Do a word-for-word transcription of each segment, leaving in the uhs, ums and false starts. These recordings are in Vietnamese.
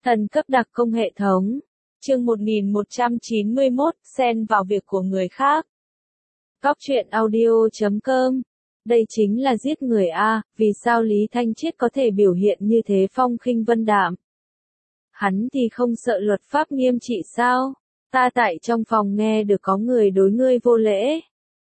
Thần cấp đặc công hệ thống. Chương một nghìn một trăm chín mươi mốt, xen vào việc của người khác. Góc truyện audio chấm com. Đây chính là giết người a, vì sao Lý Thanh Chiết có thể biểu hiện như thế phong khinh vân đạm? Hắn thì không sợ luật pháp nghiêm trị sao? Ta tại trong phòng nghe được có người đối ngươi vô lễ.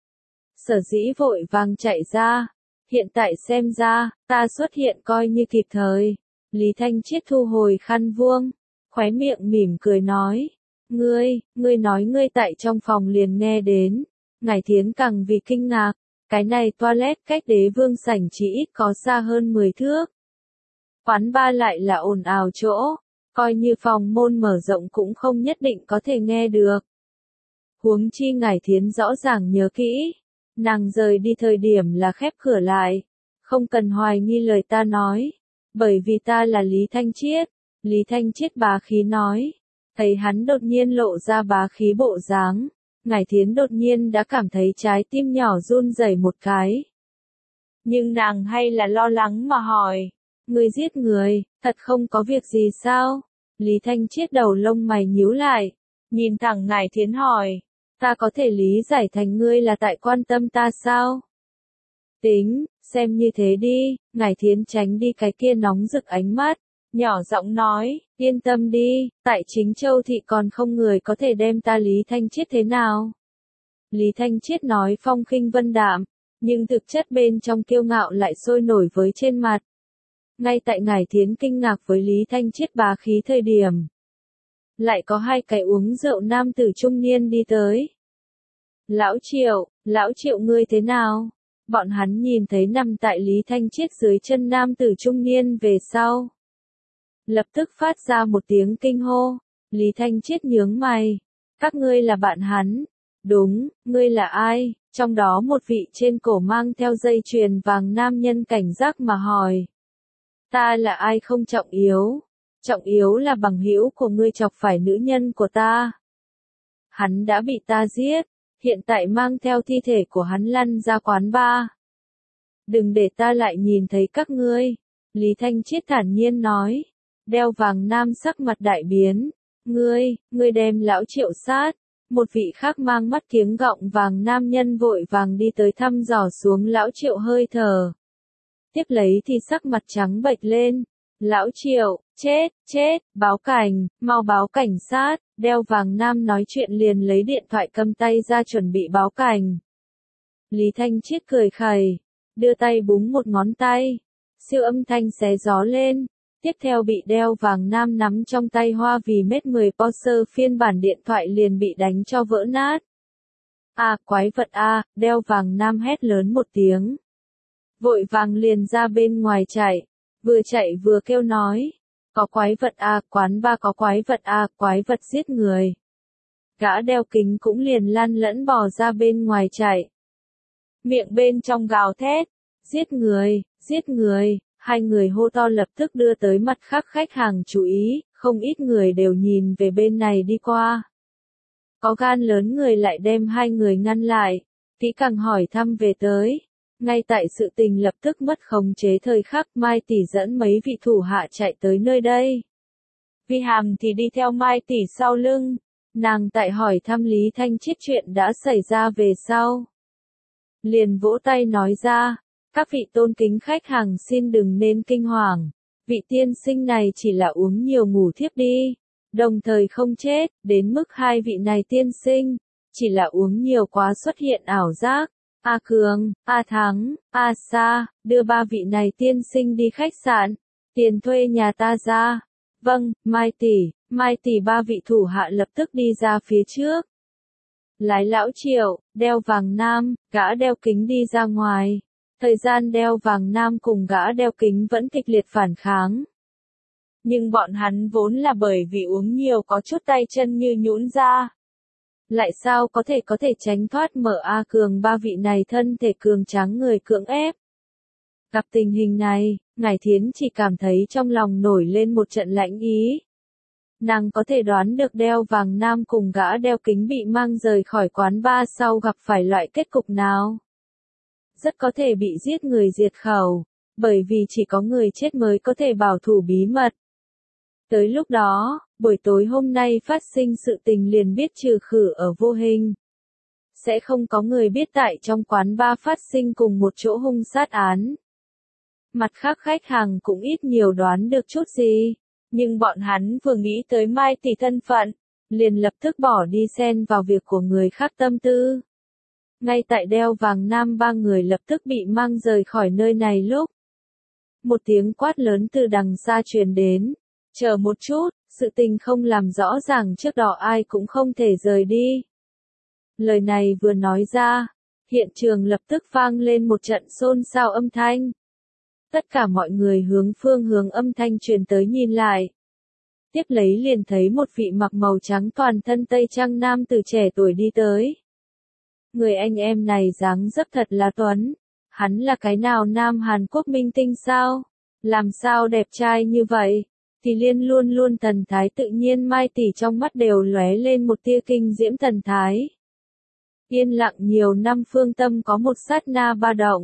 Sở dĩ vội vàng chạy ra. Hiện tại xem ra, ta xuất hiện coi như kịp thời. Lý Thanh Chiết thu hồi khăn vuông, khóe miệng mỉm cười nói. Ngươi, ngươi nói ngươi tại trong phòng liền nghe đến. Ngải Thiến càng vì kinh ngạc, cái này toilet cách đế vương sảnh chỉ ít có xa hơn mười thước. Quán ba lại là ồn ào chỗ, coi như phòng môn mở rộng cũng không nhất định có thể nghe được. Huống chi Ngải Thiến rõ ràng nhớ kỹ, nàng rời đi thời điểm là khép cửa lại, không cần hoài nghi lời ta nói. Bởi vì ta là Lý Thanh Chiết, Lý Thanh Chiết bá khí nói. Thấy hắn đột nhiên lộ ra bá khí bộ dáng, Ngải Thiến đột nhiên đã cảm thấy trái tim nhỏ run rẩy một cái. Nhưng nàng hay là lo lắng mà hỏi, ngươi giết người, thật không có việc gì sao? Lý Thanh Chiết đầu lông mày nhíu lại, nhìn thẳng Ngải Thiến hỏi, ta có thể lý giải thành ngươi là tại quan tâm ta sao? Tính, xem như thế đi. Ngải Thiến tránh đi cái kia nóng rực ánh mắt, nhỏ giọng nói, yên tâm đi, tại Chính Châu thị còn không người có thể đem ta Lý Thanh Chiết thế nào. Lý Thanh Chiết nói phong khinh vân đạm, nhưng thực chất bên trong kiêu ngạo lại sôi nổi với trên mặt. Ngay tại Ngải Thiến kinh ngạc với Lý Thanh Chiết bá khí thời điểm, lại có hai cái uống rượu nam tử trung niên đi tới. Lão Triệu, lão Triệu ngươi thế nào? Bọn hắn nhìn thấy nằm tại Lý Thanh Chiết dưới chân nam tử trung niên về sau. Lập tức phát ra một tiếng kinh hô. Lý Thanh Chiết nhướng mày. Các ngươi là bạn hắn. Đúng, ngươi là ai? Trong đó một vị trên cổ mang theo dây chuyền vàng nam nhân cảnh giác mà hỏi. Ta là ai không trọng yếu. Trọng yếu là bằng hữu của ngươi chọc phải nữ nhân của ta. Hắn đã bị ta giết. Hiện tại mang theo thi thể của hắn lăn ra quán bar. Đừng để ta lại nhìn thấy các ngươi. Lý Thanh Chiết thản nhiên nói. Đeo vàng nam sắc mặt đại biến. Ngươi, ngươi đem lão Triệu sát. Một vị khác mang mắt kiếng gọng vàng nam nhân vội vàng đi tới thăm dò xuống lão Triệu hơi thở. Tiếp lấy thì sắc mặt trắng bệch lên. Lão Triệu, chết, chết, báo cảnh, mau báo cảnh sát. Đeo vàng nam nói chuyện liền lấy điện thoại cầm tay ra chuẩn bị báo cảnh. Lý Thanh Chiết cười khẩy, đưa tay búng một ngón tay. Siêu âm thanh xé gió lên. Tiếp theo bị đeo vàng nam nắm trong tay hoa vì mét mười Porsche phiên bản điện thoại liền bị đánh cho vỡ nát. À quái vật a, à, đeo vàng nam hét lớn một tiếng. Vội vàng liền ra bên ngoài chạy, vừa chạy vừa kêu nói. Có quái vật a, à, quán ba có quái vật a, à, quái vật giết người. Gã đeo kính cũng liền lăn lẫn bò ra bên ngoài chạy. Miệng bên trong gào thét, giết người, giết người, hai người hô to lập tức đưa tới mặt khác khách hàng chú ý, không ít người đều nhìn về bên này đi qua. Có gan lớn người lại đem hai người ngăn lại, kỹ càng hỏi thăm về tới. Ngay tại sự tình lập tức mất khống chế thời khắc Mai Tỷ dẫn mấy vị thủ hạ chạy tới nơi đây. Vi Hàm thì đi theo Mai Tỷ sau lưng, nàng tại hỏi thăm Lý Thanh Chiết chuyện đã xảy ra về sau. Liền vỗ tay nói ra, các vị tôn kính khách hàng xin đừng nên kinh hoàng, vị tiên sinh này chỉ là uống nhiều ngủ thiếp đi, đồng thời không chết, đến mức hai vị này tiên sinh, chỉ là uống nhiều quá xuất hiện ảo giác. A Cường, A Thắng, A Sa, đưa ba vị này tiên sinh đi khách sạn, tiền thuê nhà ta ra. Vâng, Mai Tỷ, Mai Tỷ ba vị thủ hạ lập tức đi ra phía trước. Lái lão Triệu, đeo vàng nam, gã đeo kính đi ra ngoài. Thời gian đeo vàng nam cùng gã đeo kính vẫn kịch liệt phản kháng. Nhưng bọn hắn vốn là bởi vì uống nhiều có chút tay chân như nhũn ra. Lại sao có thể có thể tránh thoát mở A Cường ba vị này thân thể cường tráng người cưỡng ép. Gặp tình hình này, Ngải Thiến chỉ cảm thấy trong lòng nổi lên một trận lãnh ý. Nàng có thể đoán được đeo vàng nam cùng gã đeo kính bị mang rời khỏi quán bar sau gặp phải loại kết cục nào. Rất có thể bị giết người diệt khẩu, bởi vì chỉ có người chết mới có thể bảo thủ bí mật. Tới lúc đó, buổi tối hôm nay phát sinh sự tình liền biết trừ khử ở vô hình. Sẽ không có người biết tại trong quán bar phát sinh cùng một chỗ hung sát án. Mặt khác khách hàng cũng ít nhiều đoán được chút gì, nhưng bọn hắn vừa nghĩ tới Mai tỷ thân phận, liền lập tức bỏ đi xen vào việc của người khác tâm tư. Ngay tại đeo vàng nam ba người lập tức bị mang rời khỏi nơi này lúc. Một tiếng quát lớn từ đằng xa truyền đến. Chờ một chút, sự tình không làm rõ ràng trước đó ai cũng không thể rời đi. Lời này vừa nói ra, hiện trường lập tức vang lên một trận xôn xao âm thanh. Tất cả mọi người hướng phương hướng âm thanh truyền tới nhìn lại. Tiếp lấy liền thấy một vị mặc màu trắng toàn thân tây trang nam từ trẻ tuổi đi tới. Người anh em này dáng dấp thật là tuấn. Hắn là cái nào nam Hàn Quốc minh tinh sao? Làm sao đẹp trai như vậy? Thì Liên luôn luôn thần thái tự nhiên Mai tỷ trong mắt đều lóe lên một tia kinh diễm thần thái. Yên lặng nhiều năm phương tâm có một sát na ba động.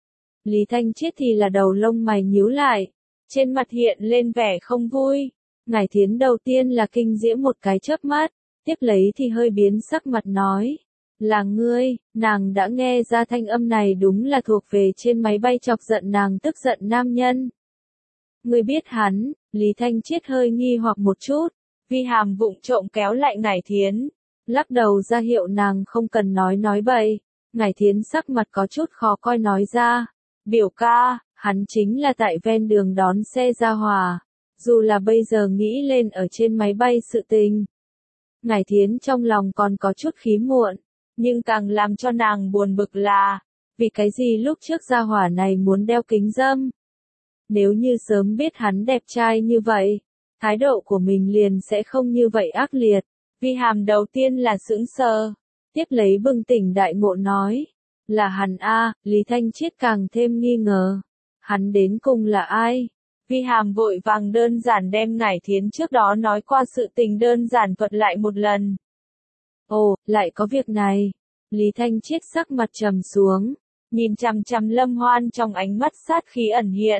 Lý Thanh Chiết thì là đầu lông mày nhíu lại, trên mặt hiện lên vẻ không vui. Ngải Thiến đầu tiên là kinh diễm một cái chớp mắt, tiếp lấy thì hơi biến sắc mặt nói. Là ngươi, nàng đã nghe ra thanh âm này đúng là thuộc về trên máy bay chọc giận nàng tức giận nam nhân. Ngươi biết hắn, Lý Thanh Chiết hơi nghi hoặc một chút, Vi Hàm vụng trộm kéo lại Ngải Thiến, lắc đầu ra hiệu nàng không cần nói nói bậy. Ngải Thiến sắc mặt có chút khó coi nói ra, biểu ca, hắn chính là tại ven đường đón xe ra Hòa, dù là bây giờ nghĩ lên ở trên máy bay sự tình. Ngải Thiến trong lòng còn có chút khí muộn, nhưng càng làm cho nàng buồn bực là, vì cái gì lúc trước ra Hỏa này muốn đeo kính râm. Nếu như sớm biết hắn đẹp trai như vậy, thái độ của mình liền sẽ không như vậy ác liệt. Vi Hàm đầu tiên là sững sờ, tiếp lấy bừng tỉnh đại ngộ nói, là hắn a. Lý Thanh Chiết càng thêm nghi ngờ, hắn đến cùng là ai? Vi Hàm vội vàng đơn giản đem Ngải Thiến trước đó nói qua sự tình đơn giản thuật lại một lần. Ồ, lại có việc này. Lý Thanh Chiết sắc mặt trầm xuống, nhìn chằm chằm Lâm Hoan trong ánh mắt sát khí ẩn hiện.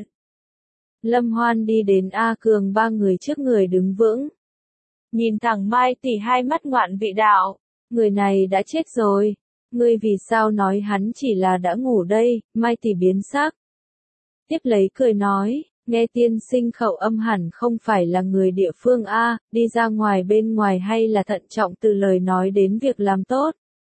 Lâm Hoan đi đến A Cường ba người trước người đứng vững. Nhìn thẳng Mai tỷ hai mắt ngoạn vị đạo, người này đã chết rồi. Ngươi vì sao nói hắn chỉ là đã ngủ đây? Mai tỷ biến sắc. Tiếp lấy cười nói, nghe tiên sinh khẩu âm hẳn không phải là người địa phương A, đi ra ngoài bên ngoài hay là thận trọng từ lời nói đến việc làm tốt.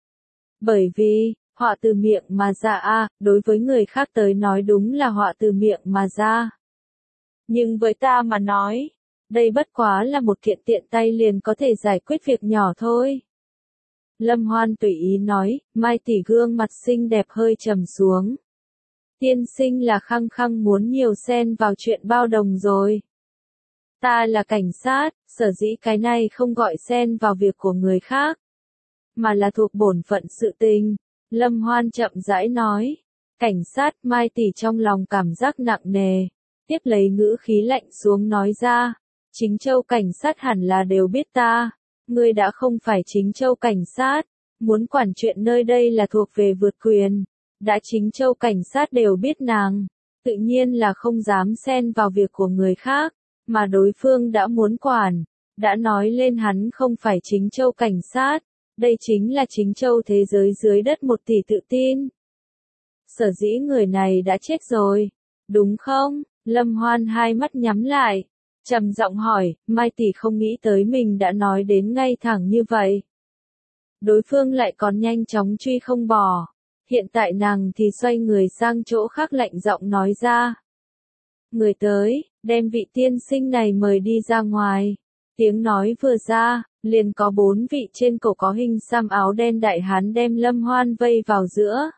Bởi vì, họa từ miệng mà ra A, đối với người khác tới nói đúng là họa từ miệng mà ra. Nhưng với ta mà nói, đây bất quá là một kiện tiện tay liền có thể giải quyết việc nhỏ thôi. Lâm Hoan tùy ý nói, Mai tỷ gương mặt xinh đẹp hơi trầm xuống. Tiên sinh là khăng khăng muốn nhiều xen vào chuyện bao đồng rồi. Ta là cảnh sát, sở dĩ cái này không gọi xen vào việc của người khác, mà là thuộc bổn phận sự tình. Lâm Hoan chậm rãi nói. Cảnh sát, Mai tỷ trong lòng cảm giác nặng nề. Tiếp lấy ngữ khí lạnh xuống nói ra. Chính Châu cảnh sát hẳn là đều biết ta. Ngươi đã không phải Chính Châu cảnh sát. Muốn quản chuyện nơi đây là thuộc về vượt quyền. Đã Chính Châu cảnh sát đều biết nàng. Tự nhiên là không dám xen vào việc của người khác. Mà đối phương đã muốn quản. Đã nói lên hắn không phải Chính Châu cảnh sát. Đây chính là Chính Châu thế giới dưới đất một tỷ tự tin. Sở dĩ người này đã chết rồi. Đúng không? Lâm Hoan hai mắt nhắm lại. Trầm giọng hỏi, Mai tỷ không nghĩ tới mình đã nói đến ngay thẳng như vậy. Đối phương lại còn nhanh chóng truy không bỏ. Hiện tại nàng thì xoay người sang chỗ khác lạnh giọng nói ra. Người tới, đem vị tiên sinh này mời đi ra ngoài. Tiếng nói vừa ra, liền có bốn vị trên cổ có hình xăm áo đen đại hán đem Lâm Hoan vây vào giữa.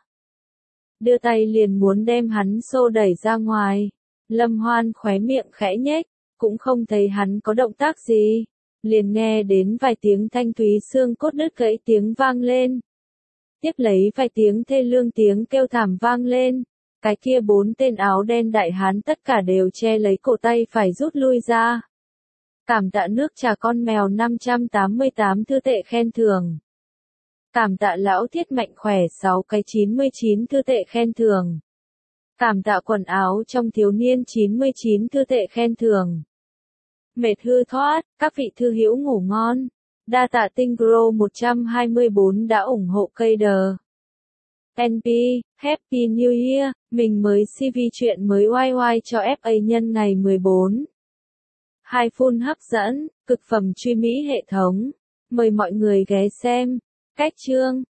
Đưa tay liền muốn đem hắn xô đẩy ra ngoài. Lâm Hoan khóe miệng khẽ nhếch, cũng không thấy hắn có động tác gì. Liền nghe đến vài tiếng thanh thúy xương cốt đứt gãy tiếng vang lên. Tiếp lấy vài tiếng thê lương tiếng kêu thảm vang lên. Cái kia bốn tên áo đen đại hán tất cả đều che lấy cổ tay phải rút lui ra. Cảm tạ nước trà con mèo năm trăm tám mươi tám thư tệ khen thưởng. Cảm tạ lão thiết mạnh khỏe sáu cái chín mươi chín thư tệ khen thưởng. Cảm tạ quần áo trong thiếu niên chín mươi chín thư tệ khen thưởng. Mệt hư thoát, các vị thư hữu ngủ ngon. Đa tạ tinh grow một trăm hai mươi bốn đã ủng hộ cây đờ. en pê, Happy New Year, mình mới xê vê chuyện mới oai oai cho ép a nhân ngày mười bốn. Hai full hấp dẫn, cực phẩm truy mỹ hệ thống. Mời mọi người ghé xem. Cách chương